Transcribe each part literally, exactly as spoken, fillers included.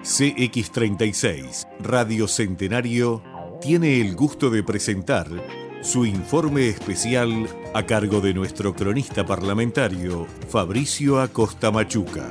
C X treinta y seis, Radio Centenario, tiene el gusto de presentar su informe especial a cargo de nuestro cronista parlamentario, Fabricio Acosta Machuca.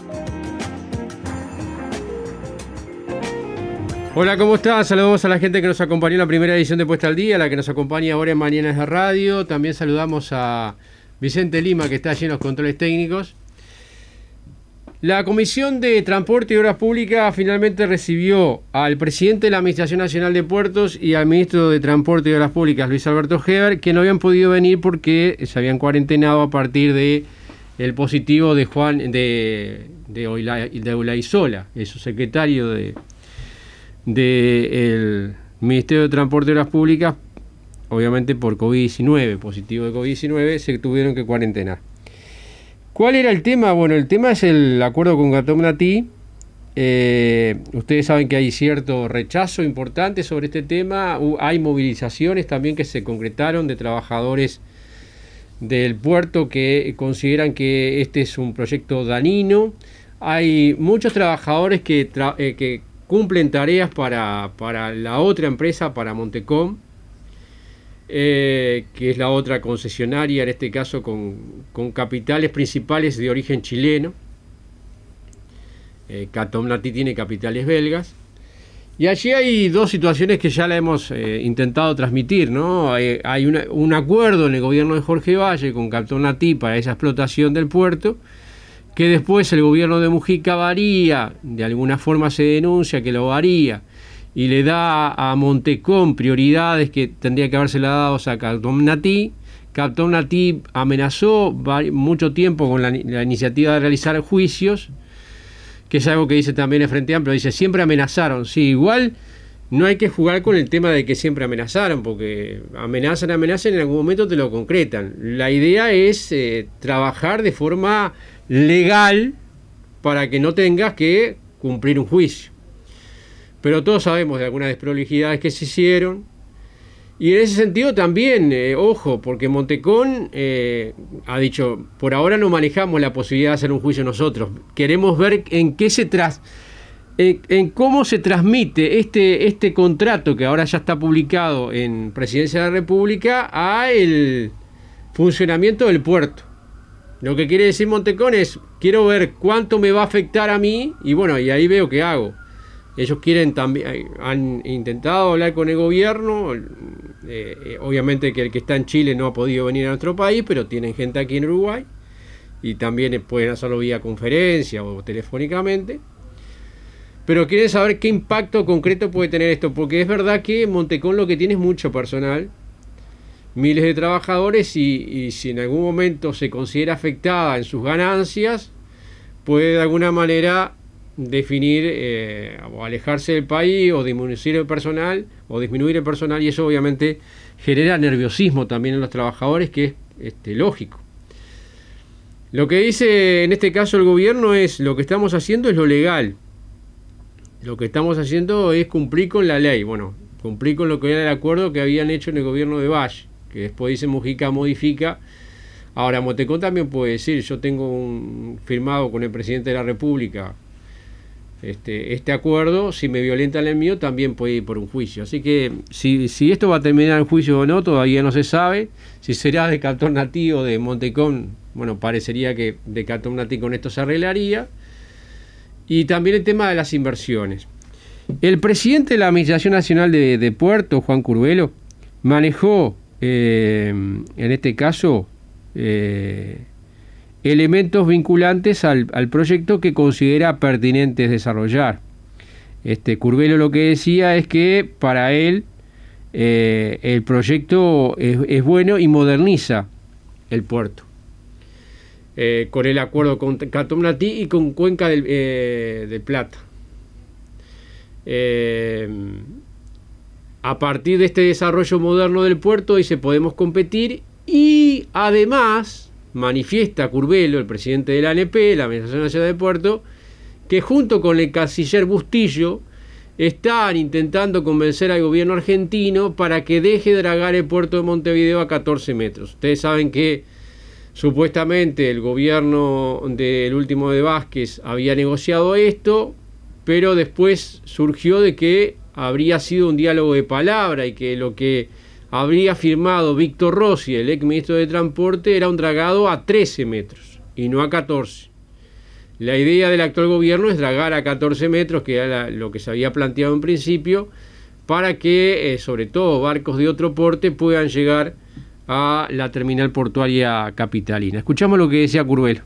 Hola, ¿cómo están? Saludos a la gente que nos acompañó en la primera edición de Puesta al Día, la que nos acompaña ahora en Mañanas de Radio. También saludamos a Vicente Lima, que está allí en los controles técnicos. La Comisión de Transporte y Obras Públicas finalmente recibió al presidente de la Administración Nacional de Puertos y al ministro de Transporte y Obras Públicas, Luis Alberto Heber, que no habían podido venir porque se habían cuarentenado a partir de el positivo de Juan de, de, Oila, de Olaizola, el subsecretario de del Ministerio de Transporte y Obras Públicas, obviamente por COVID diecinueve, positivo de COVID diecinueve, se tuvieron que cuarentenar. ¿Cuál era el tema? Bueno, el tema es el acuerdo con Catomnatí. Eh, ustedes saben que hay cierto rechazo importante sobre este tema. Hay movilizaciones también que se concretaron de trabajadores del puerto que consideran que este es un proyecto dañino. Hay muchos trabajadores que, tra- eh, que cumplen tareas para, para la otra empresa, para Montecom, eh, que es la otra concesionaria, en este caso con, con capitales principales de origen chileno. Eh, Catomnatí tiene capitales belgas. Y allí hay dos situaciones que ya la hemos eh, intentado transmitir, ¿no? Hay, hay una, un acuerdo en el gobierno de Jorge Valle con Catomnatí para esa explotación del puerto, que después el gobierno de Mujica varía, de alguna forma se denuncia que lo varía, y le da a Montecom prioridades que tendría que haberse dado a Catomnatí. Catomnatí amenazó mucho tiempo con la, la iniciativa de realizar juicios, que es algo que dice también el Frente Amplio, dice siempre amenazaron. Sí, igual no hay que jugar con el tema de que siempre amenazaron, porque amenazan, amenazan y en algún momento te lo concretan. La idea es eh, trabajar de forma legal para que no tengas que cumplir un juicio. Pero todos sabemos de algunas desprolijidades que se hicieron. Y en ese sentido también, eh, ojo, porque Montecom eh, ha dicho, por ahora no manejamos la posibilidad de hacer un juicio nosotros. Queremos ver en qué se tras, en, en cómo se transmite este, este contrato que ahora ya está publicado en Presidencia de la República a el funcionamiento del puerto. Lo que quiere decir Montecom es, quiero ver cuánto me va a afectar a mí y bueno, y ahí veo qué hago. Ellos quieren también, han intentado hablar con el gobierno, eh, obviamente que el que está en Chile no ha podido venir a nuestro país, pero tienen gente aquí en Uruguay y también pueden hacerlo vía conferencia o telefónicamente. Pero quieren saber qué impacto concreto puede tener esto, porque es verdad que Montecom lo que tiene es mucho personal, miles de trabajadores y, y si en algún momento se considera afectada en sus ganancias, puede de alguna manera definir eh, o alejarse del país o disminuir el personal o disminuir el personal y eso obviamente genera nerviosismo también en los trabajadores, que es este, lógico. Lo que dice en este caso el gobierno es, lo que estamos haciendo es lo legal, lo que estamos haciendo es cumplir con la ley, bueno, cumplir con lo que era el acuerdo que habían hecho en el gobierno de Valle, que después dice Mujica modifica. Ahora Montecom también puede decir, yo tengo un firmado con el presidente de la República Este, este acuerdo, si me violentan el mío también puede ir por un juicio, así que si, si esto va a terminar en juicio o no todavía no se sabe, si será de Catomnatí o de Montecom, bueno, parecería que de Catomnatí con esto se arreglaría. Y también el tema de las inversiones. El presidente de la Administración Nacional de, de Puertos, Juan Curbelo, manejó eh, en este caso eh, elementos vinculantes al, al proyecto que considera pertinentes desarrollar. Este Curbelo lo que decía es que para él eh, el proyecto es, es bueno y moderniza el puerto. Eh, con el acuerdo con Catomnatí y con Cuenca del, eh, del Plata. Eh, a partir de este desarrollo moderno del puerto, dice, podemos competir y además manifiesta Curbelo, el presidente de la A N P, la Administración Nacional de Puerto, que junto con el canciller Bustillo están intentando convencer al gobierno argentino para que deje dragar el puerto de Montevideo a catorce metros. Ustedes saben que supuestamente el gobierno del último de Vázquez había negociado esto, pero después surgió de que habría sido un diálogo de palabra y que lo que habría firmado Víctor Rossi, el ex ministro de Transporte, era un dragado a trece metros y no a catorce. La idea del actual gobierno es dragar a catorce metros, que era lo que se había planteado en principio, para que eh, sobre todo barcos de otro porte puedan llegar a la terminal portuaria capitalina. Escuchamos lo que decía Curvelo.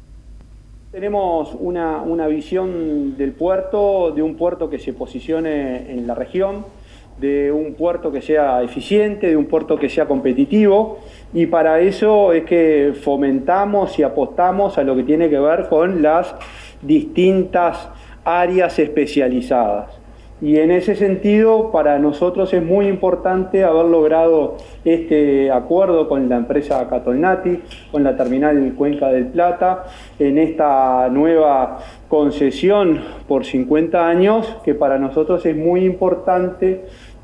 Tenemos una, una visión del puerto, de un puerto que se posicione en la región, de un puerto que sea eficiente, de un puerto que sea competitivo, y para eso es que fomentamos y apostamos a lo que tiene que ver con las distintas áreas especializadas. Y en ese sentido, para nosotros es muy importante haber logrado este acuerdo con la empresa Catolnati, con la terminal Cuenca del Plata, en esta nueva concesión por cincuenta años, que para nosotros es muy importante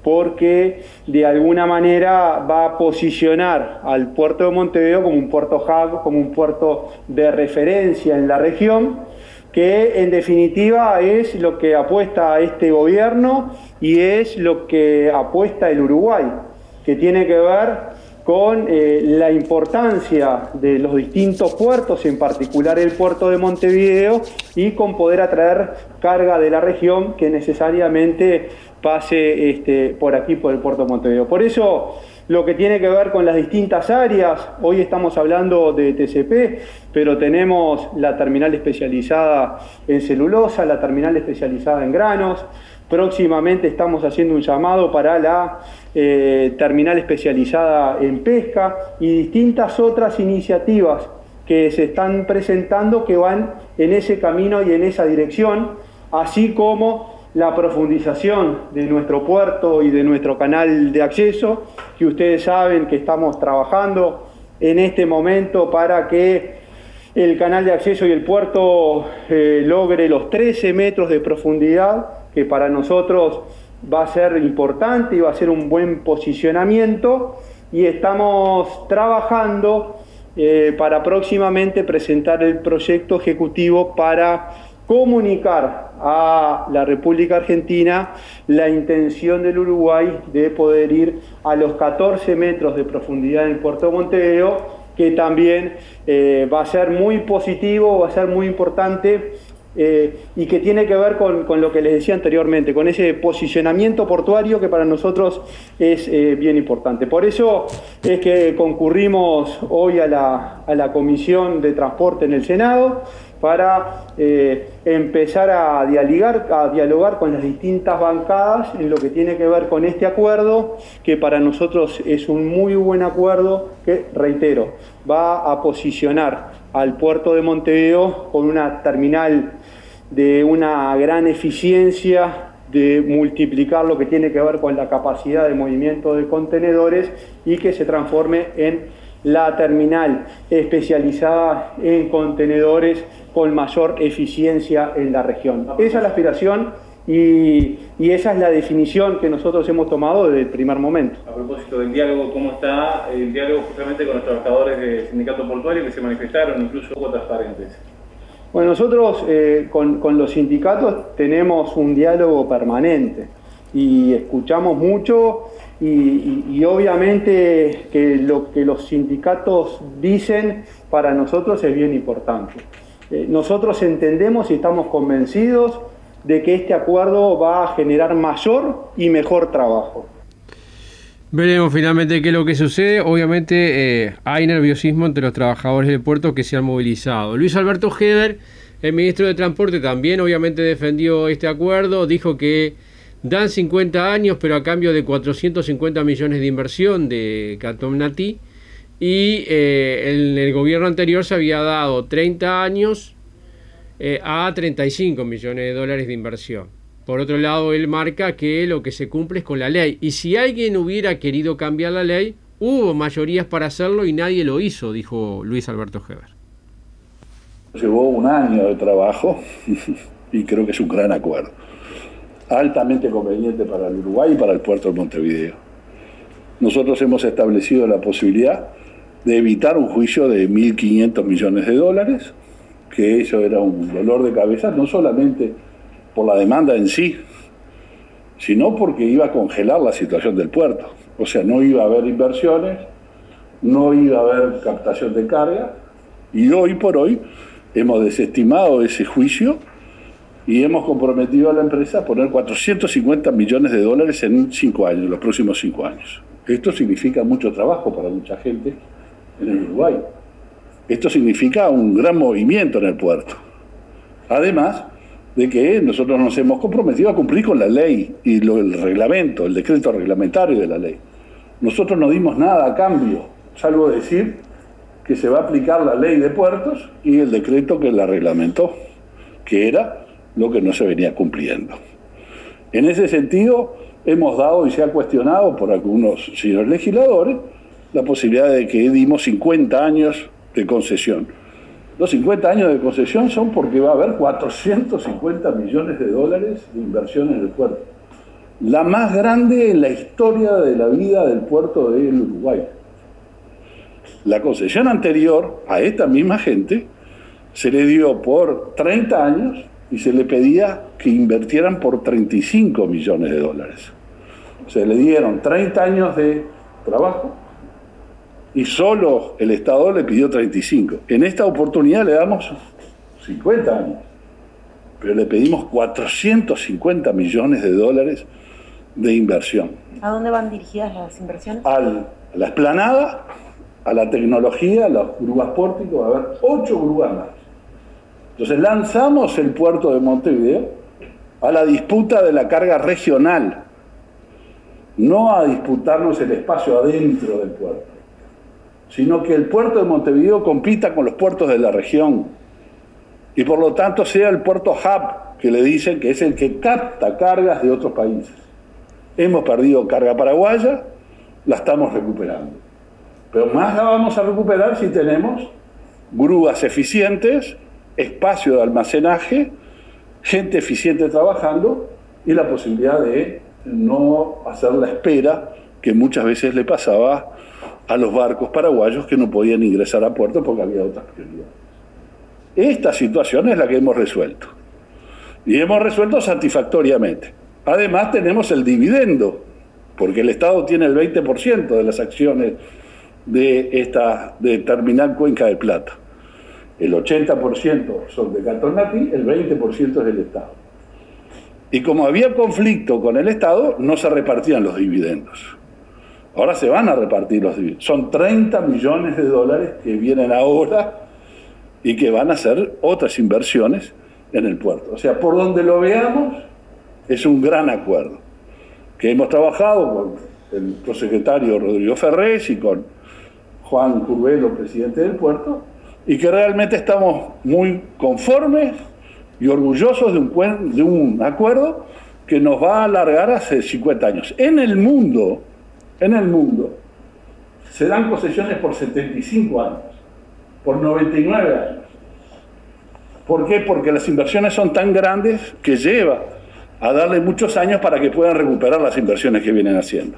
porque de alguna manera va a posicionar al puerto de Montevideo como un puerto hub, como un puerto de referencia en la región, que en definitiva es lo que apuesta este gobierno y es lo que apuesta el Uruguay, que tiene que ver con eh, la importancia de los distintos puertos, en particular el puerto de Montevideo, y con poder atraer carga de la región que necesariamente pase este, por aquí, por el puerto de Montevideo. Por eso, lo que tiene que ver con las distintas áreas, hoy estamos hablando de T C P, pero tenemos la terminal especializada en celulosa, la terminal especializada en granos. Próximamente estamos haciendo un llamado para la eh, terminal especializada en pesca y distintas otras iniciativas que se están presentando que van en ese camino y en esa dirección, así como la profundización de nuestro puerto y de nuestro canal de acceso, que ustedes saben que estamos trabajando en este momento para que el canal de acceso y el puerto eh, logre los trece metros de profundidad, que para nosotros va a ser importante y va a ser un buen posicionamiento, y estamos trabajando eh, para próximamente presentar el proyecto ejecutivo para comunicar a la República Argentina la intención del Uruguay de poder ir a los catorce metros de profundidad en el puerto de Montevideo, que también eh, va a ser muy positivo, va a ser muy importante eh, y que tiene que ver con, con lo que les decía anteriormente, con ese posicionamiento portuario que para nosotros es eh, bien importante. Por eso es que concurrimos hoy a la, a la Comisión de Transporte en el Senado, para eh, empezar a dialogar, a dialogar con las distintas bancadas en lo que tiene que ver con este acuerdo, que para nosotros es un muy buen acuerdo, que, reitero, va a posicionar al puerto de Montevideo con una terminal de una gran eficiencia, de multiplicar lo que tiene que ver con la capacidad de movimiento de contenedores y que se transforme en la terminal especializada en contenedores con mayor eficiencia en la región. Esa es la aspiración y, y esa es la definición que nosotros hemos tomado desde el primer momento. A propósito del diálogo, ¿cómo está el diálogo justamente con los trabajadores del sindicato portuario que se manifestaron, incluso poco transparentes? Bueno, nosotros eh, con, con los sindicatos tenemos un diálogo permanente y escuchamos mucho. Y, y, y obviamente que lo que los sindicatos dicen para nosotros es bien importante. Eh, nosotros entendemos y estamos convencidos de que este acuerdo va a generar mayor y mejor trabajo. Veremos finalmente qué es lo que sucede. Obviamente eh, hay nerviosismo entre los trabajadores del puerto que se han movilizado. Luis Alberto Heber, el ministro de Transporte, también obviamente defendió este acuerdo, dijo que dan cincuenta años, pero a cambio de cuatrocientos cincuenta millones de inversión de Catolnati, y eh, en el gobierno anterior se había dado treinta años eh, a treinta y cinco millones de dólares de inversión. Por otro lado, él marca que lo que se cumple es con la ley, y si alguien hubiera querido cambiar la ley, hubo mayorías para hacerlo y nadie lo hizo, dijo Luis Alberto Heber. Llevó un año de trabajo y creo que es un gran acuerdo, altamente conveniente para el Uruguay y para el puerto de Montevideo. Nosotros hemos establecido la posibilidad de evitar un juicio de mil quinientos millones de dólares, que eso era un dolor de cabeza, no solamente por la demanda en sí, sino porque iba a congelar la situación del puerto. O sea, no iba a haber inversiones, no iba a haber captación de carga, y hoy por hoy hemos desestimado ese juicio y hemos comprometido a la empresa a poner cuatrocientos cincuenta millones de dólares en cinco años, los próximos cinco años. Esto significa mucho trabajo para mucha gente en el Uruguay. Esto significa un gran movimiento en el puerto. Además de que nosotros nos hemos comprometido a cumplir con la ley y lo, el reglamento, el decreto reglamentario de la ley. Nosotros no dimos nada a cambio, salvo decir que se va a aplicar la ley de puertos y el decreto que la reglamentó, que era lo que no se venía cumpliendo. En ese sentido, hemos dado y se ha cuestionado por algunos señores legisladores la posibilidad de que dimos cincuenta años de concesión. Los cincuenta años de concesión son porque va a haber cuatrocientos cincuenta millones de dólares de inversión en el puerto. La más grande en la historia de la vida del puerto del Uruguay. La concesión anterior a esta misma gente se le dio por treinta años y se le pedía que invirtieran por treinta y cinco millones de dólares. Se le dieron treinta años de trabajo y solo el Estado le pidió treinta y cinco. En esta oportunidad le damos cincuenta años, pero le pedimos cuatrocientos cincuenta millones de dólares de inversión. ¿A dónde van dirigidas las inversiones? Al, a la esplanada, a la tecnología, a los grúas pórticos, a ver, ocho grúas más. Entonces lanzamos el puerto de Montevideo a la disputa de la carga regional, no a disputarnos el espacio adentro del puerto, sino que el puerto de Montevideo compita con los puertos de la región y por lo tanto sea el puerto hub, que le dicen que es el que capta cargas de otros países. Hemos perdido carga paraguaya, la estamos recuperando. Pero más la vamos a recuperar si tenemos grúas eficientes, espacio de almacenaje, gente eficiente trabajando y la posibilidad de no hacer la espera que muchas veces le pasaba a los barcos paraguayos que no podían ingresar a puerto porque había otras prioridades. Esta situación es la que hemos resuelto. Y hemos resuelto satisfactoriamente. Además tenemos el dividendo, porque el Estado tiene el veinte por ciento de las acciones de esta de Terminal Cuenca del Plata. El ochenta por ciento son de Catonati, el veinte por ciento es del Estado. Y como había conflicto con el Estado, no se repartían los dividendos. Ahora se van a repartir los dividendos. Son treinta millones de dólares que vienen ahora y que van a hacer otras inversiones en el puerto. O sea, por donde lo veamos, es un gran acuerdo que hemos trabajado con el prosecretario Rodrigo Ferrés y con Juan Curvelo, presidente del puerto, y que realmente estamos muy conformes y orgullosos de un, de un acuerdo que nos va a alargar hace cincuenta años. En el mundo, en el mundo, se dan concesiones por setenta y cinco años, por noventa y nueve años. ¿Por qué? Porque las inversiones son tan grandes que lleva a darle muchos años para que puedan recuperar las inversiones que vienen haciendo.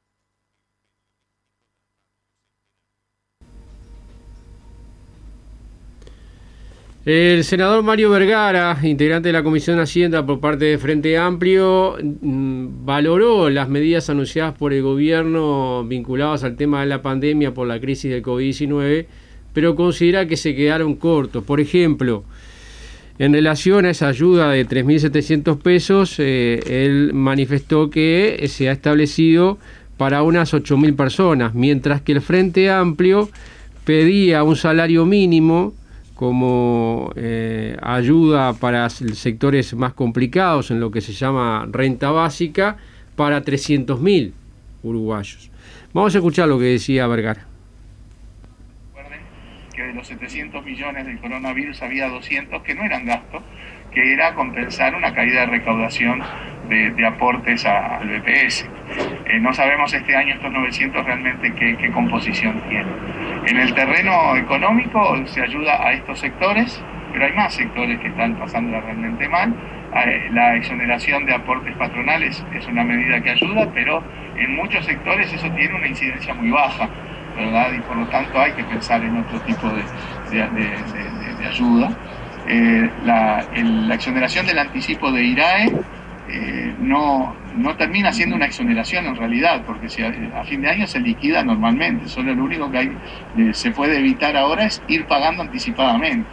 El senador Mario Vergara, integrante de la Comisión de Hacienda por parte de Frente Amplio, valoró las medidas anunciadas por el gobierno vinculadas al tema de la pandemia por la crisis del COVID diecinueve, pero considera que se quedaron cortos. Por ejemplo, en relación a esa ayuda de tres mil setecientos pesos, eh, él manifestó que se ha establecido para unas ocho mil personas, mientras que el Frente Amplio pedía un salario mínimo como eh, ayuda para sectores más complicados en lo que se llama renta básica para trescientos mil uruguayos. Vamos a escuchar lo que decía Vergara. Recuerden que de los setecientos millones del coronavirus había doscientos que no eran gastos, que era compensar una caída de recaudación de, de aportes a, al B P S. Eh, no sabemos este año estos novecientos realmente qué, qué composición tienen. En el terreno económico se ayuda a estos sectores, pero hay más sectores que están pasándola realmente mal. Eh, la exoneración de aportes patronales es una medida que ayuda, pero en muchos sectores eso tiene una incidencia muy baja, ¿verdad? Y por lo tanto hay que pensar en otro tipo de, de, de, de, de ayuda. eh, la, el, la exoneración del anticipo de I R A E eh, no, no termina siendo una exoneración en realidad, porque si a, a fin de año se liquida normalmente, solo lo único que hay, eh, se puede evitar ahora es ir pagando anticipadamente.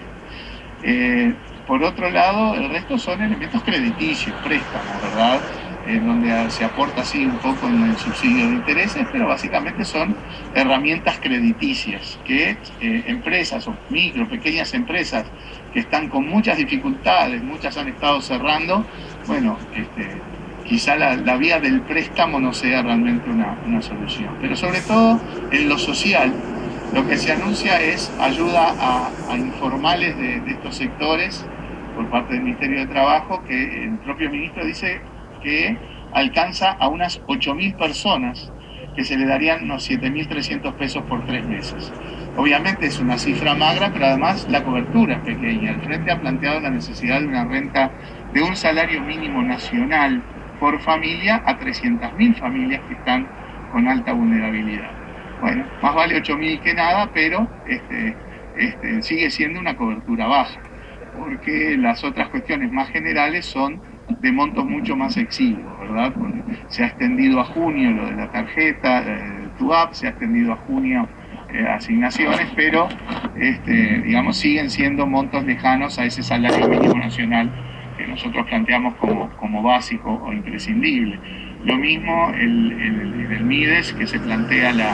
Eh, por otro lado, el resto son elementos crediticios, préstamos, ¿verdad? En donde se aporta así un poco en el subsidio de intereses, pero básicamente son herramientas crediticias que eh, empresas o micro, pequeñas empresas que están con muchas dificultades, muchas han estado cerrando, bueno, este, quizá la, la vía del préstamo no sea realmente una, una solución. Pero sobre todo en lo social, lo que se anuncia es ayuda a, a informales de, de estos sectores por parte del Ministerio de Trabajo, que el propio ministro dice que alcanza a unas ocho mil personas, que se le darían unos siete mil trescientos pesos por tres meses. Obviamente es una cifra magra, pero además la cobertura es pequeña. El Frente ha planteado la necesidad de una renta de un salario mínimo nacional por familia a trescientas mil familias que están con alta vulnerabilidad. Bueno, más vale ocho mil que nada, pero este, este, sigue siendo una cobertura baja, porque las otras cuestiones más generales son de montos mucho más exiguos, ¿verdad? Porque se ha extendido a junio lo de la tarjeta, eh, tu app, se ha extendido a junio eh, asignaciones, pero este, digamos siguen siendo montos lejanos a ese salario mínimo nacional que nosotros planteamos como, como básico o imprescindible. Lo mismo el, el, el MIDES, que se plantea la,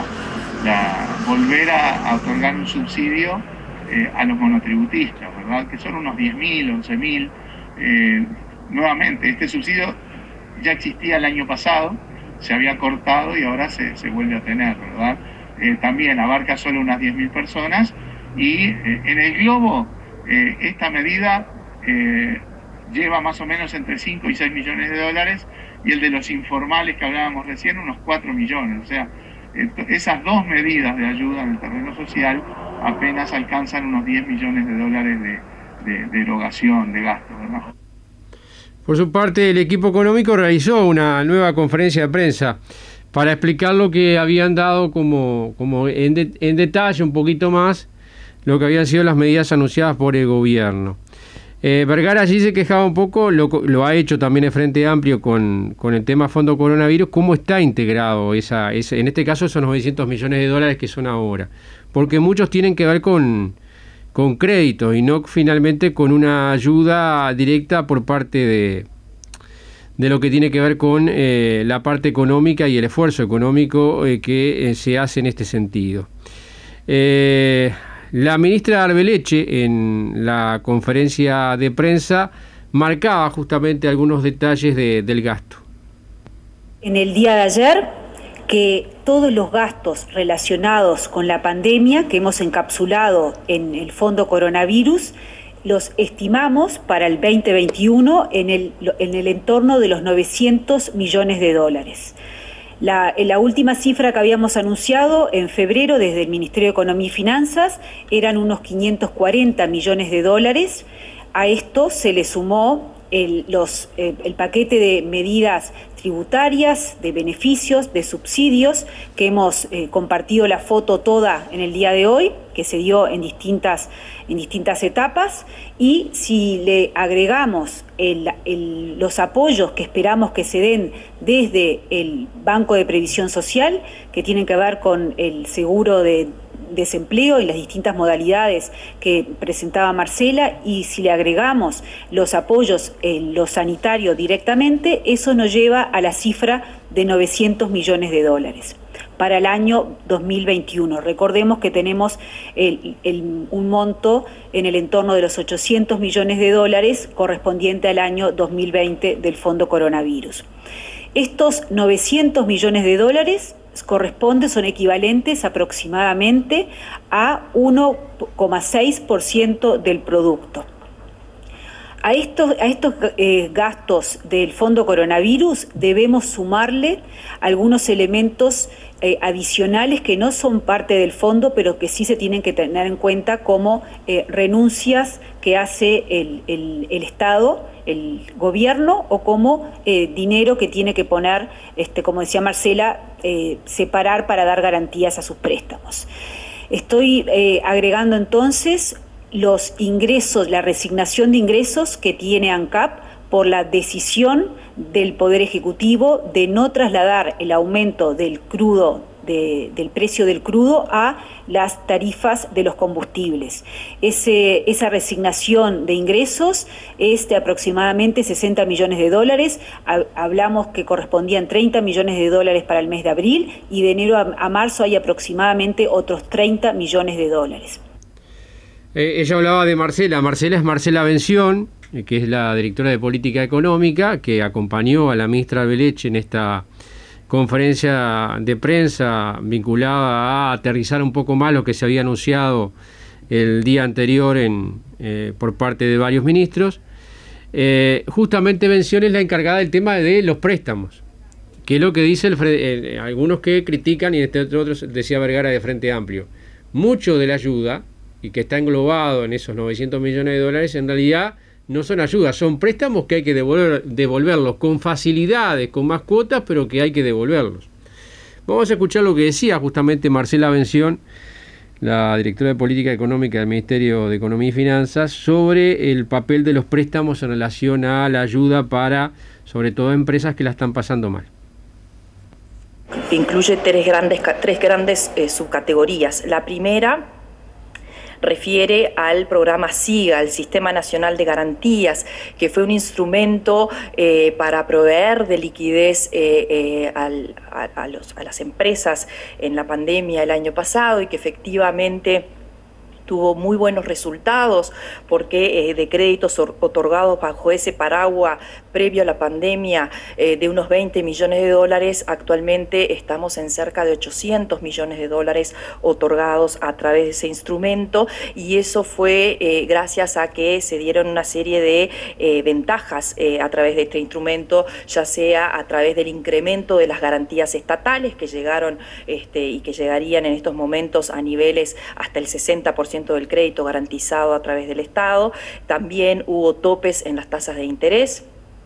la volver a, a otorgar un subsidio eh, a los monotributistas, ¿verdad? Que son unos diez mil, once mil. Eh, nuevamente, este subsidio ya existía el año pasado, se había cortado y ahora se, se vuelve a tener, ¿verdad? Eh, también abarca solo unas diez mil personas y eh, en el globo eh, esta medida eh, lleva más o menos entre cinco y seis millones de dólares y el de los informales que hablábamos recién unos cuatro millones. O sea, eh, esas dos medidas de ayuda en el terreno social apenas alcanzan unos diez millones de dólares de, de, de erogación, de gasto, ¿verdad? Por su parte, el equipo económico realizó una nueva conferencia de prensa para explicar lo que habían dado como, como en, de, en detalle un poquito más lo que habían sido las medidas anunciadas por el gobierno. Eh, Vergara allí se quejaba un poco, lo, lo ha hecho también el Frente Amplio con, con el tema Fondo Coronavirus, cómo está integrado, esa, esa, en este caso esos novecientos millones de dólares que son ahora, porque muchos tienen que ver con... con créditos y no finalmente con una ayuda directa por parte de, de lo que tiene que ver con eh, la parte económica y el esfuerzo económico eh, que eh, se hace en este sentido. Eh, la ministra Arbeleche en la conferencia de prensa marcaba justamente algunos detalles de, del gasto. En el día de ayer, que todos los gastos relacionados con la pandemia que hemos encapsulado en el Fondo Coronavirus, los estimamos para el veinte veintiuno en el, en el entorno de los novecientos millones de dólares. La, la última cifra que habíamos anunciado en febrero desde el Ministerio de Economía y Finanzas eran unos quinientos cuarenta millones de dólares. A esto se le sumó El, los, eh, el paquete de medidas tributarias, de beneficios, de subsidios, que hemos eh, compartido la foto toda en el día de hoy, que se dio en distintas, en distintas etapas, y si le agregamos el, el, los apoyos que esperamos que se den desde el Banco de Previsión Social, que tienen que ver con el seguro de desempleo y las distintas modalidades que presentaba Marcela, y si le agregamos los apoyos en lo sanitario directamente, eso nos lleva a la cifra de novecientos millones de dólares para el año dos mil veintiuno. Recordemos que tenemos el, el, un monto en el entorno de los ochocientos millones de dólares correspondiente al año dos mil veinte del Fondo Coronavirus. Estos novecientos millones de dólares corresponden, son equivalentes aproximadamente a uno coma seis por ciento del producto. A estos, a estos eh, gastos del Fondo Coronavirus debemos sumarle algunos elementos eh, adicionales que no son parte del fondo, pero que sí se tienen que tener en cuenta, como eh, renuncias que hace el, el, el Estado, el gobierno, o como eh, dinero que tiene que poner, este, como decía Marcela, eh, separar para dar garantías a sus préstamos. Estoy eh, agregando entonces los ingresos, la resignación de ingresos que tiene ANCAP por la decisión del Poder Ejecutivo de no trasladar el aumento del crudo, de, del precio del crudo a las tarifas de los combustibles. Ese, esa resignación de ingresos es de aproximadamente sesenta millones de dólares. Hablamos que correspondían treinta millones de dólares para el mes de abril y de enero a, a marzo hay aproximadamente otros treinta millones de dólares. Eh, ella hablaba de Marcela. Marcela es Marcela Bención, que es la directora de Política Económica, que acompañó a la ministra Arbeleche en esta conferencia de prensa vinculada a aterrizar un poco más lo que se había anunciado el día anterior en, eh, por parte de varios ministros. Eh, justamente Bención es la encargada del tema de los préstamos, que es lo que dice el, eh, algunos que critican, y este otro decía Vergara de Frente Amplio. Mucho de la ayuda, y que está englobado en esos novecientos millones de dólares, en realidad no son ayudas, son préstamos que hay que devolver, devolverlos con facilidades, con más cuotas, pero que hay que devolverlos. Vamos a escuchar lo que decía justamente Marcela Bención, la directora de Política Económica del Ministerio de Economía y Finanzas, sobre el papel de los préstamos en relación a la ayuda para, sobre todo, empresas que la están pasando mal. Incluye tres grandes, tres grandes eh, subcategorías. La primera refiere al programa SIGA, el Sistema Nacional de Garantías, que fue un instrumento eh, para proveer de liquidez eh, eh, al, a, a, los, a las empresas en la pandemia el año pasado y que efectivamente tuvo muy buenos resultados porque eh, de créditos otorgados bajo ese paraguas previo a la pandemia eh, de unos veinte millones de dólares, actualmente estamos en cerca de ochocientos millones de dólares otorgados a través de ese instrumento, y eso fue eh, gracias a que se dieron una serie de eh, ventajas eh, a través de este instrumento, ya sea a través del incremento de las garantías estatales que llegaron este, y que llegarían en estos momentos a niveles hasta el sesenta por ciento del crédito garantizado a través del Estado. También hubo topes en las tasas de interés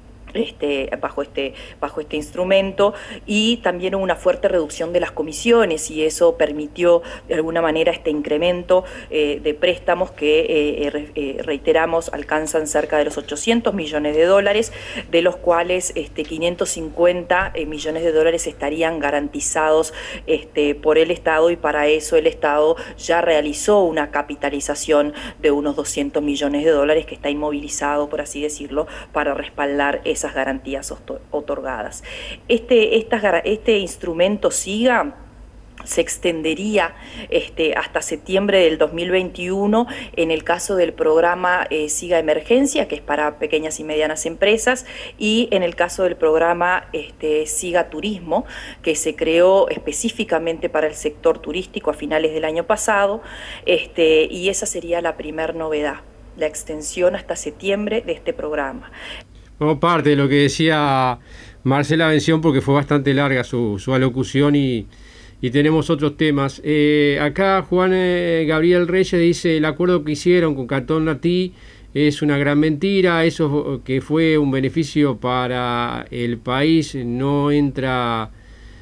Este, bajo, este, bajo este instrumento, y también hubo una fuerte reducción de las comisiones, y eso permitió de alguna manera este incremento eh, de préstamos que eh, re, eh, reiteramos alcanzan cerca de los ochocientos millones de dólares, de los cuales este, quinientos cincuenta eh, millones de dólares estarían garantizados este, por el Estado, y para eso el Estado ya realizó una capitalización de unos doscientos millones de dólares que está inmovilizado, por así decirlo, para respaldar ese esas garantías otorgadas. Este, esta, este instrumento SIGA se extendería este, hasta septiembre del dos mil veintiuno en el caso del programa eh, SIGA Emergencia, que es para pequeñas y medianas empresas, y en el caso del programa este, SIGA Turismo, que se creó específicamente para el sector turístico a finales del año pasado, este, y esa sería la primer novedad, la extensión hasta septiembre de este programa. Como parte de lo que decía Marcela Bención, porque fue bastante larga su, su alocución y, y tenemos otros temas. Eh, acá Juan eh, Gabriel Reyes dice: el acuerdo que hicieron con Cantón Natí es una gran mentira, eso que fue un beneficio para el país no entra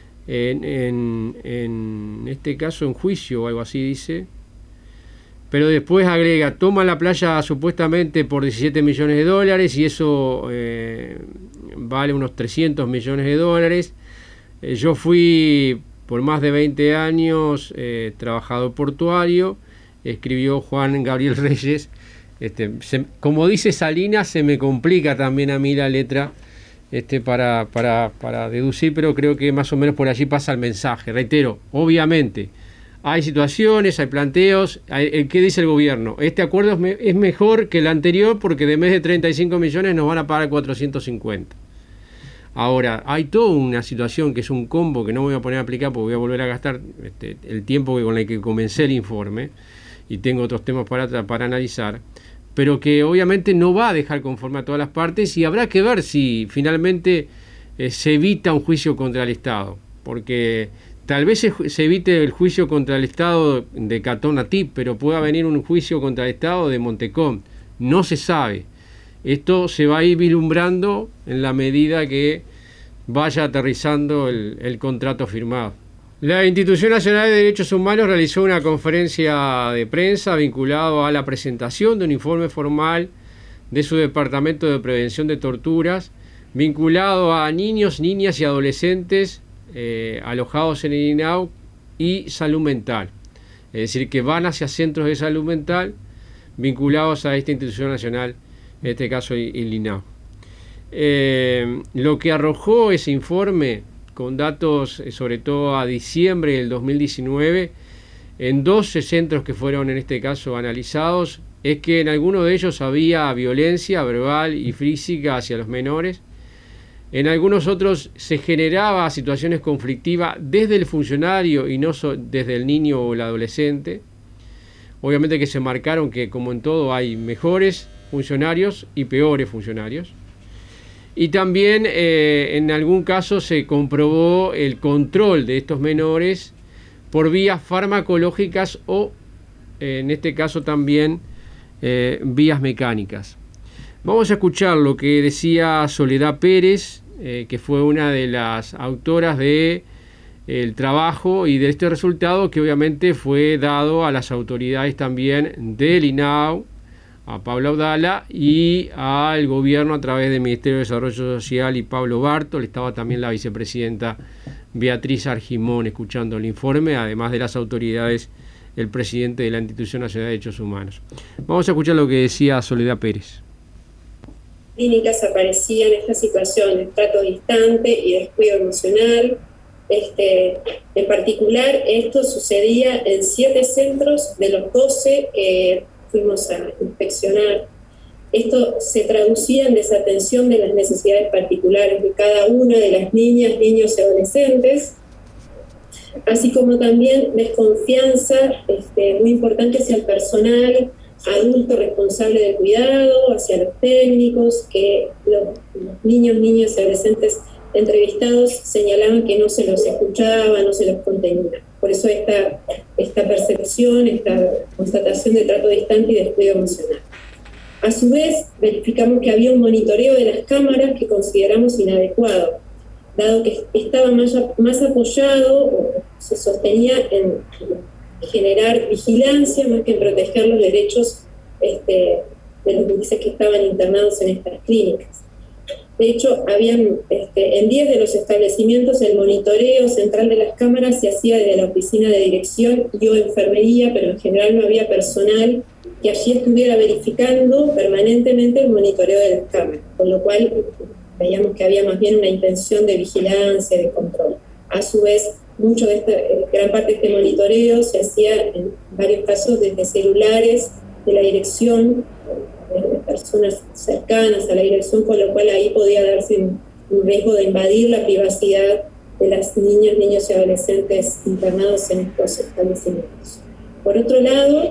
en, en, en este caso en juicio o algo así dice. Pero después agrega: toma la playa supuestamente por diecisiete millones de dólares y eso eh, vale unos trescientos millones de dólares. Eh, yo fui por más de veinte años eh, trabajador portuario, escribió Juan Gabriel Reyes. Este, se, como dice Salinas, se me complica también a mí la letra este, para, para, para deducir, pero creo que más o menos por allí pasa el mensaje. Reitero, obviamente hay situaciones, hay planteos. Hay, ¿qué dice el gobierno? Este acuerdo es, me, es mejor que el anterior porque de vez de treinta y cinco millones nos van a pagar cuatrocientos cincuenta. Ahora, hay toda una situación que es un combo que no voy a poner a aplicar porque voy a volver a gastar este, el tiempo que, con el que comencé el informe, y tengo otros temas para, para analizar, pero que obviamente no va a dejar conforme a todas las partes, y habrá que ver si finalmente eh, se evita un juicio contra el Estado, porque tal vez se, se evite el juicio contra el Estado de Cantón Natí, pero pueda venir un juicio contra el Estado de Montecón. No se sabe. Esto se va a ir vislumbrando en la medida que vaya aterrizando el, el contrato firmado. La Institución Nacional de Derechos Humanos realizó una conferencia de prensa vinculado a la presentación de un informe formal de su Departamento de Prevención de Torturas, vinculado a niños, niñas y adolescentes eh, alojados en el I N A U y salud mental. Es decir, que van hacia centros de salud mental vinculados a esta institución nacional, en este caso el I N A U. Eh, lo que arrojó ese informe, con datos eh, sobre todo a diciembre del dos mil diecinueve, en doce centros que fueron en este caso analizados, es que en algunos de ellos había violencia verbal y física hacia los menores. En algunos otros se generaba situaciones conflictivas desde el funcionario y no so- desde el niño o el adolescente. Obviamente que se marcaron que, como en todo, hay mejores funcionarios y peores funcionarios. Y también eh, en algún caso se comprobó el control de estos menores por vías farmacológicas o, eh, en este caso también, eh, vías mecánicas. Vamos a escuchar lo que decía Soledad Pérez, eh, que fue una de las autoras de el trabajo y de este resultado, que obviamente fue dado a las autoridades también del I N A U, a Pablo Abdala y al gobierno a través del Ministerio de Desarrollo Social y Pablo Bartol. Estaba también la vicepresidenta Beatriz Argimón escuchando el informe, además de las autoridades, el presidente de la Institución Nacional de Derechos Humanos. Vamos a escuchar lo que decía Soledad Pérez. Clínicas aparecían estas situaciones, trato distante y descuido emocional. Este, en particular, esto sucedía en siete centros de los doce que fuimos a inspeccionar. Esto se traducía en desatención de las necesidades particulares de cada una de las niñas, niños y adolescentes, así como también desconfianza este, muy importante hacia el personal adulto responsable del cuidado, hacia los técnicos, que los, los niños, niñas y adolescentes entrevistados señalaban que no se los escuchaba, no se los contenía. Por eso esta, esta percepción, esta constatación de trato distante y descuido emocional. A su vez, verificamos que había un monitoreo de las cámaras que consideramos inadecuado, dado que estaba más, más apoyado o se sostenía en generar vigilancia más que en proteger los derechos este, de los niños que estaban internados en estas clínicas. De hecho, habían, este, en diez de los establecimientos el monitoreo central de las cámaras se hacía desde la oficina de dirección y o enfermería, pero en general no había personal que allí estuviera verificando permanentemente el monitoreo de las cámaras, con lo cual veíamos que había más bien una intención de vigilancia, de control. A su vez, mucho de esta, gran parte de este monitoreo se hacía en varios casos desde celulares de la dirección, de personas cercanas a la dirección, con lo cual ahí podía darse un, un riesgo de invadir la privacidad de las niñas, niños y adolescentes internados en estos establecimientos. Por otro lado,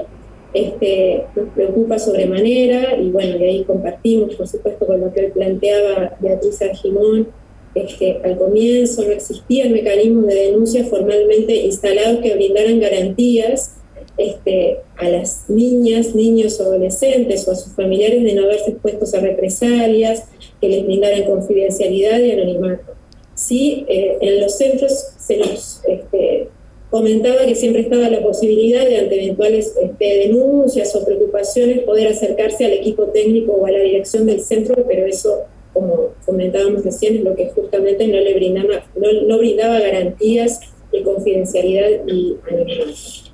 este, nos preocupa sobremanera, y bueno, y ahí compartimos, por supuesto, con lo que hoy planteaba Beatriz Argimón, este, al comienzo no existían mecanismos de denuncia formalmente instalados que brindaran garantías Este, a las niñas, niños o adolescentes o a sus familiares de no verse expuestos a represalias, que les brindaran confidencialidad y anonimato. Sí, eh, en los centros se nos este, comentaba que siempre estaba la posibilidad de, ante eventuales este, denuncias o preocupaciones, poder acercarse al equipo técnico o a la dirección del centro, pero eso, como comentábamos recién, es lo que justamente no le brindaba, no, no brindaba garantías de confidencialidad y anonimato.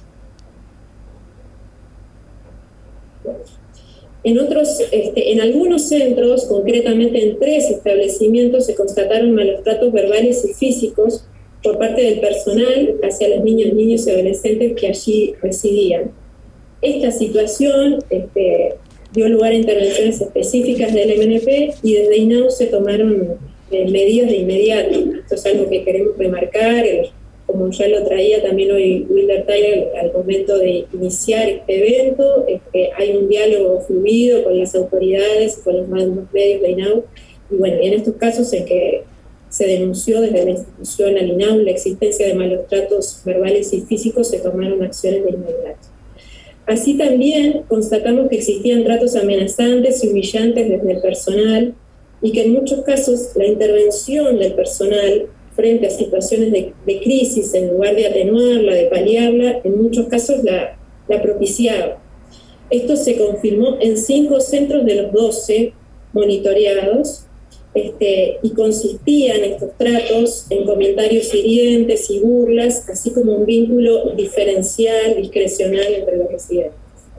En otros, este, en algunos centros, concretamente en tres establecimientos, se constataron malos tratos verbales y físicos por parte del personal hacia los niños, niños y adolescentes que allí residían. Esta situación este, dio lugar a intervenciones específicas del M N P y desde I N A U se tomaron eh, medidas de inmediato. Esto es algo que queremos remarcar, el, como ya lo traía también hoy Wilder Tyler al momento de iniciar este evento. Este, hay un diálogo fluido con las autoridades, con los medios de I N A U, y bueno, y en estos casos en que se denunció desde la institución al I N A U la existencia de malos tratos verbales y físicos, se tomaron acciones de inmediato. Así también constatamos que existían tratos amenazantes y humillantes desde el personal, y que en muchos casos la intervención del personal frente a situaciones de, de crisis, en lugar de atenuarla, de paliarla, en muchos casos la, la propiciaba. Esto se confirmó en cinco centros de los doce monitoreados, este, y consistían estos tratos en comentarios hirientes y burlas, así como un vínculo diferencial, discrecional entre los residentes.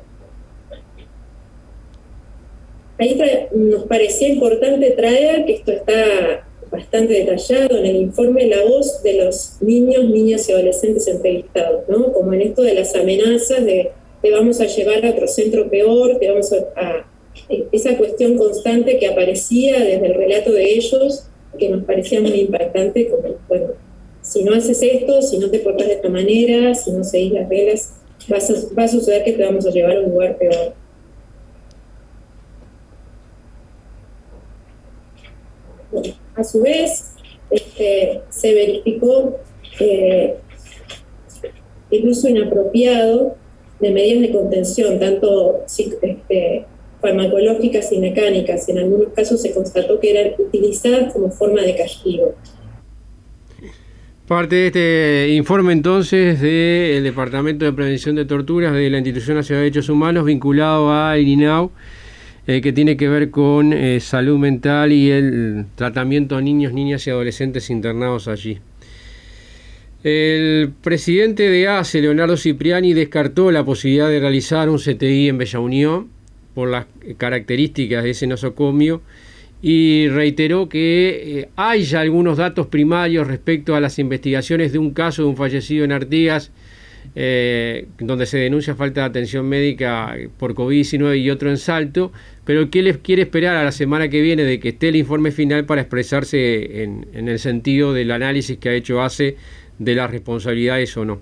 Ahí nos parecía importante traer, que esto está bastante detallado en el informe, la voz de los niños, niñas y adolescentes entrevistados, ¿no? Como en esto de las amenazas de te vamos a llevar a otro centro peor, te vamos a, a esa cuestión constante que aparecía desde el relato de ellos, que nos parecía muy impactante, como, bueno, si no haces esto, si no te portas de esta manera, si no seguís las reglas, va a, va a suceder que te vamos a llevar a un lugar peor. Bueno, a su vez, este, se verificó eh, el uso inapropiado de medidas de contención, tanto este, farmacológicas y mecánicas. En algunos casos se constató que eran utilizadas como forma de castigo. Parte de este informe entonces del Departamento de Prevención de Torturas de la Institución Nacional de Derechos Humanos vinculado a INAU, eh, que tiene que ver con eh, salud mental y el tratamiento a niños, niñas y adolescentes internados allí. El presidente de A C E, Leonardo Cipriani, descartó la posibilidad de realizar un C T I en Bella Unión por las características de ese nosocomio y reiteró que eh, hay ya algunos datos primarios respecto a las investigaciones de un caso de un fallecido en Artigas, eh, donde se denuncia falta de atención médica por COVID diecinueve y otro en Salto, pero que les quiere esperar a la semana que viene de que esté el informe final para expresarse en, en el sentido del análisis que ha hecho A C E de las responsabilidades o no.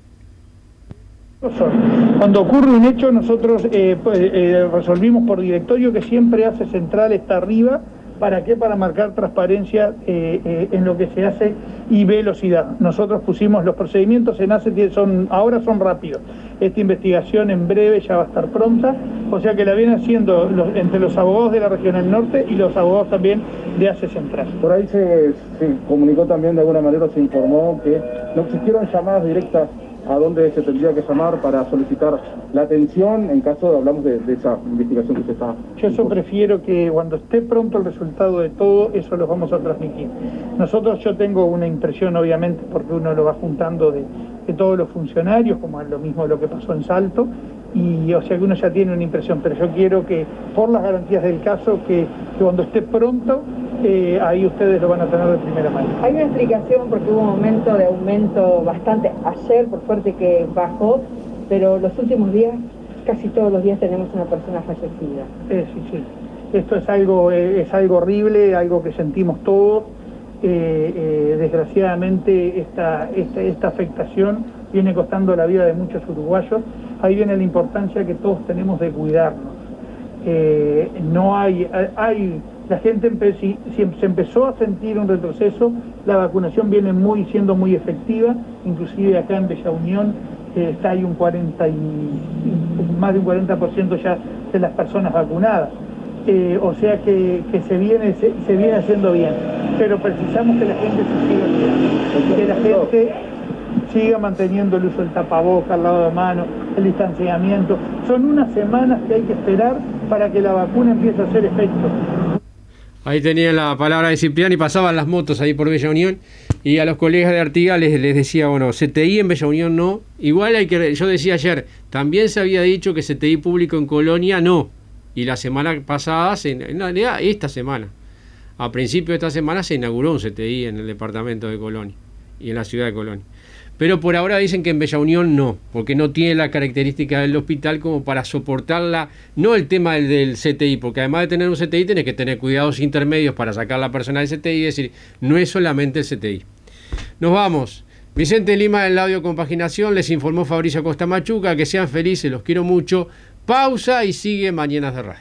Cuando ocurre un hecho, nosotros eh, pues, eh, resolvimos por directorio que siempre A C E Central está arriba. ¿Para qué? Para marcar transparencia eh, eh, en lo que se hace y velocidad. Nosotros pusimos los procedimientos en A C E, son, ahora son rápidos. Esta investigación en breve ya va a estar pronta, o sea que la vienen haciendo los, entre los abogados de la Regional Norte y los abogados también de A C E Central. Por ahí se, se comunicó también de alguna manera, se informó que no existieron llamadas directas a dónde se tendría que llamar para solicitar la atención en caso de, hablamos de, de esa investigación que se está... Yo eso prefiero que cuando esté pronto el resultado de todo, eso lo vamos a transmitir. Nosotros, yo tengo una impresión, obviamente, porque uno lo va juntando de, de todos los funcionarios, como es lo mismo lo que pasó en Salto, y o sea que uno ya tiene una impresión, pero yo quiero que, por las garantías del caso, que, que cuando esté pronto, eh, ahí ustedes lo van a tener de primera mano. Hay una explicación porque hubo un momento de aumento bastante, ayer por suerte que bajó, pero los últimos días, casi todos los días tenemos una persona fallecida. Eh, sí, sí. Esto es algo, eh, es algo horrible, algo que sentimos todos. Eh, eh, desgraciadamente esta, esta, esta afectación viene costando la vida de muchos uruguayos. Ahí viene la importancia que todos tenemos de cuidarnos. Eh, no hay, hay la gente empe si, si se empezó a sentir un retroceso, la vacunación viene muy siendo muy efectiva, inclusive acá en Bella Unión eh, está ahí un cuarenta y, más de un cuarenta por ciento ya de las personas vacunadas. Eh, o sea que, que se, viene, se, se viene haciendo bien, pero precisamos que la gente se siga cuidando, que la gente siga manteniendo el uso del tapaboca, el lavado de manos, el distanciamiento. Son unas semanas que hay que esperar para que la vacuna empiece a hacer efecto. Ahí tenían la palabra de Cipriani, pasaban las motos ahí por Bella Unión y a los colegas de Artigas les, les decía, bueno, C T I en Bella Unión no. Igual hay que, yo decía ayer, también se había dicho que C T I público en Colonia no. Y la semana pasada, en realidad esta semana, a principio de esta semana se inauguró un C T I en el departamento de Colonia y en la ciudad de Colonia. Pero por ahora dicen que en Bella Unión no, porque no tiene la característica del hospital como para soportarla, no el tema del, del C T I, porque además de tener un C T I tenés que tener cuidados intermedios para sacar a la persona del C T I, es decir, no es solamente el C T I. Nos vamos. Vicente Lima del Audio Compaginación, les informó Fabricio Costa Machuca, que sean felices, los quiero mucho. Pausa y sigue Mañanas de Radio.